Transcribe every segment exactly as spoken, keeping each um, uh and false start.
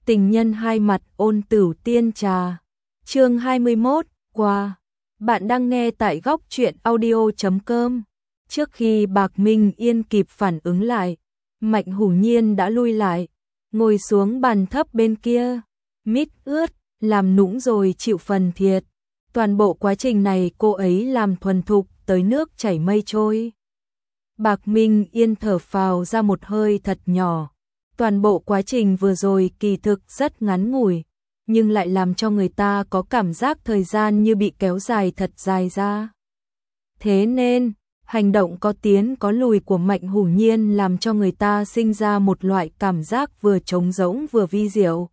Tình nhân hai mặt ôn tửu tiên trà. Chương hai mươi mốt, qua. Bạn đang nghe tại góc truyện audio chấm com. Trước khi Bạc Minh Yên kịp phản ứng lại, Mạnh Hủ Nhiên đã lui lại, ngồi xuống bàn thấp bên kia, mít ướt, làm nũng rồi chịu phần thiệt. Toàn bộ quá trình này cô ấy làm thuần thục tới nước chảy mây trôi. Bạc Minh Yên thở phào ra một hơi thật nhỏ. Toàn bộ quá trình vừa rồi kỳ thực rất ngắn ngủi, nhưng lại làm cho người ta có cảm giác thời gian như bị kéo dài thật dài ra. Thế nên, hành động có tiến có lùi của Mạnh Hủ Nhiên làm cho người ta sinh ra một loại cảm giác vừa trống rỗng vừa vi diệu.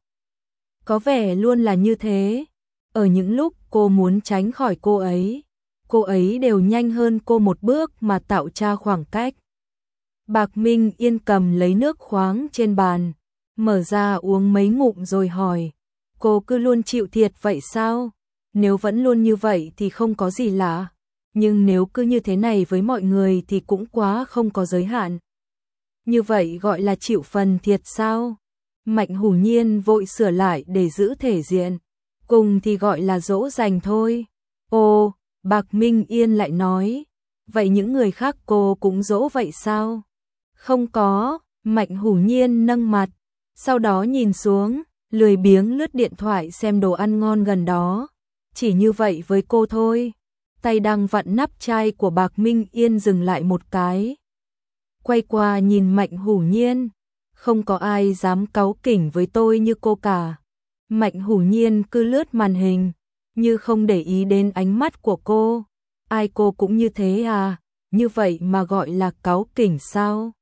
Có vẻ luôn là như thế. Ở những lúc cô muốn tránh khỏi cô ấy, cô ấy đều nhanh hơn cô một bước mà tạo ra khoảng cách. Bạc Minh Yên cầm lấy nước khoáng trên bàn, mở ra uống mấy ngụm rồi hỏi, cô cứ luôn chịu thiệt vậy sao? Nếu vẫn luôn như vậy thì không có gì lạ, nhưng nếu cứ như thế này với mọi người thì cũng quá không có giới hạn. Như vậy gọi là chịu phần thiệt sao? Mạnh Hủ Nhiên vội sửa lại để giữ thể diện, cùng thì gọi là dỗ dành thôi. Ồ, Bạc Minh Yên lại nói, vậy những người khác cô cũng dỗ vậy sao? Không có, Mạnh Hủ Nhiên nâng mặt, sau đó nhìn xuống, lười biếng lướt điện thoại xem đồ ăn ngon gần đó. Chỉ như vậy với cô thôi. Tay đang vặn nắp chai của Bạc Minh Yên dừng lại một cái. Quay qua nhìn Mạnh Hủ Nhiên, không có ai dám cáu kỉnh với tôi như cô cả. Mạnh Hủ Nhiên cứ lướt màn hình, như không để ý đến ánh mắt của cô. Ai cô cũng như thế à, như vậy mà gọi là cáu kỉnh sao?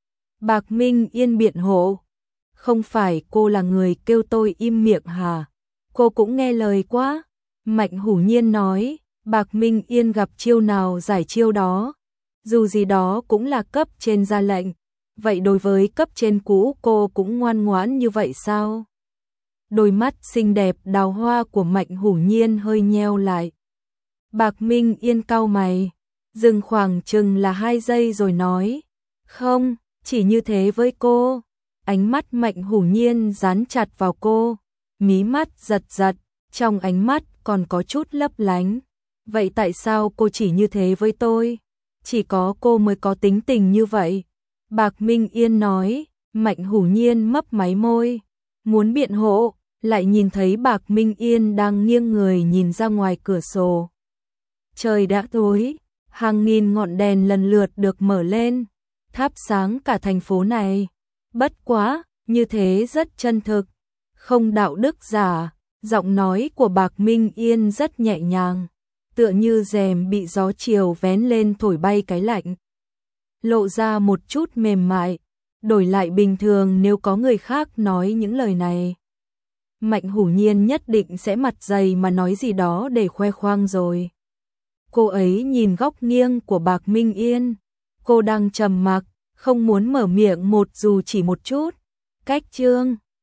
Bạc Minh Yên biện hộ, không phải cô là người kêu tôi im miệng hả? Cô cũng nghe lời quá. Mạnh Hủ Nhiên nói, Bạc Minh Yên gặp chiêu nào giải chiêu đó. Dù gì đó cũng là cấp trên ra lệnh. Vậy đối với cấp trên cũ cô cũng ngoan ngoãn như vậy sao? Đôi mắt xinh đẹp đào hoa của Mạnh Hủ Nhiên hơi nheo lại. Bạc Minh Yên cau mày, dừng khoảng chừng là hai giây rồi nói, không, chỉ như thế với cô. Ánh mắt Mạnh Hủ Nhiên dán chặt vào cô, mí mắt giật giật, trong ánh mắt còn có chút lấp lánh. Vậy tại sao cô chỉ như thế với tôi? Chỉ có cô mới có tính tình như vậy. Bạc Minh Yên nói. Mạnh Hủ Nhiên mấp máy môi, muốn biện hộ, lại nhìn thấy Bạc Minh Yên đang nghiêng người nhìn ra ngoài cửa sổ. Trời đã tối, hàng nghìn ngọn đèn lần lượt được mở lên, thắp sáng cả thành phố này. Bất quá, như thế rất chân thực, không đạo đức giả. Giọng nói của Bạc Minh Yên rất nhẹ nhàng, tựa như rèm bị gió chiều vén lên thổi bay cái lạnh, lộ ra một chút mềm mại. Đổi lại bình thường nếu có người khác nói những lời này, Mạnh Hủ Nhiên nhất định sẽ mặt dày mà nói gì đó để khoe khoang rồi. Cô ấy nhìn góc nghiêng của Bạc Minh Yên, cô đang trầm mặc, không muốn mở miệng một dù chỉ một chút. Cách chương